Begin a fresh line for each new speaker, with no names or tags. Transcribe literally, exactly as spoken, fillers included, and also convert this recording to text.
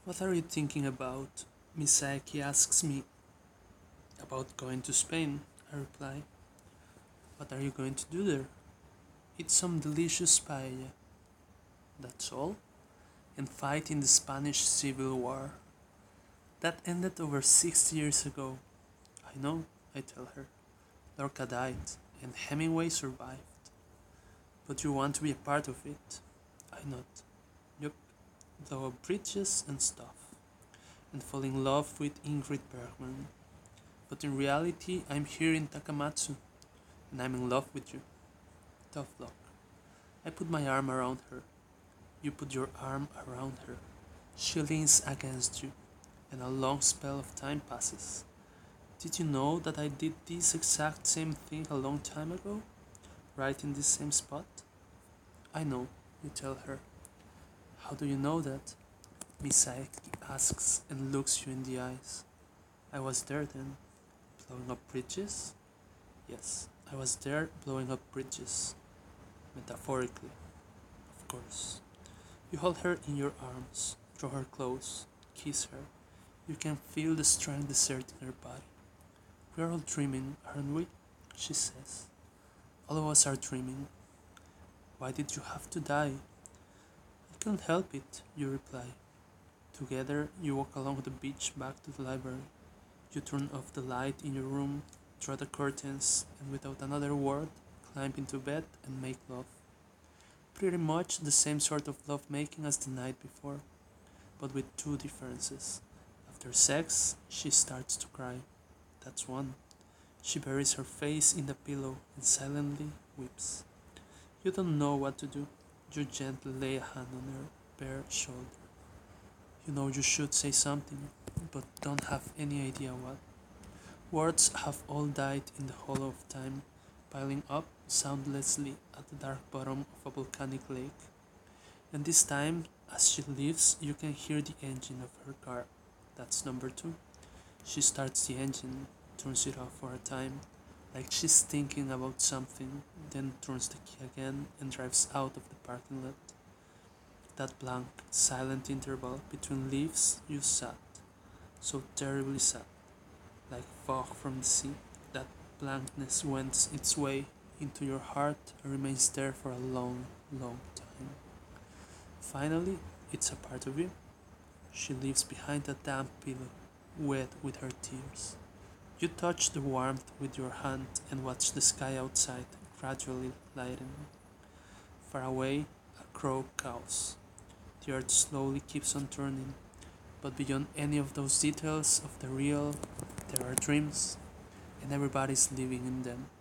What are you thinking about? Misaki asks me. About going to Spain, I reply. What are you going to do there? Eat some delicious paella. That's all? And fight in the Spanish Civil War. That ended over sixty years ago. I know, I tell her. Lorca died, and Hemingway survived. But you want to be a part of it. I nod. Yup, blow up bridges and stuff. And fall in love with Ingrid Bergman. But in reality, I'm here in Takamatsu, and I'm in love with you. Tough luck. I put my arm around her. You put your arm around her. She leans against you, and a long spell of time passes. Did you know that I did this exact same thing a long time ago? Right in this same spot? I know, you tell her. How do you know that? Misaki asks and looks you in the eyes. I was there then, blowing up bridges? Yes, I was there blowing up bridges. Metaphorically, of course. You hold her in your arms, draw her close, kiss her. You can feel the strength deserting her body. We are all dreaming, aren't we? She says. All of us are dreaming. Why did you have to die? I couldn't help it, you reply. Together, you walk along the beach back to the library. You turn off the light in your room, draw the curtains, and without another word, climb into bed and make love. Pretty much the same sort of love making as the night before, but with two differences. After sex, she starts to cry. That's one. She buries her face in the pillow and silently weeps. You don't know what to do. You gently lay a hand on her bare shoulder. You know you should say something, but don't have any idea what. Words have all died in the hollow of time, piling up soundlessly at the dark bottom of a volcanic lake. And this time, as she leaves, you can hear the engine of her car. That's number two. She starts the engine, turns it off for a time, like she's thinking about something, then turns the key again and drives out of the parking lot. That blank, silent interval between leaves you sat, so terribly sad, like fog from the sea. That blankness wends its way into your heart and remains there for a long, long time. Finally, it's a part of you. She leaves behind a damp pillow, wet with her tears. You touch the warmth with your hand and watch the sky outside gradually lighten. Far away, a crow caws. The earth slowly keeps on turning, but beyond any of those details of the real, there are dreams, and everybody's living in them.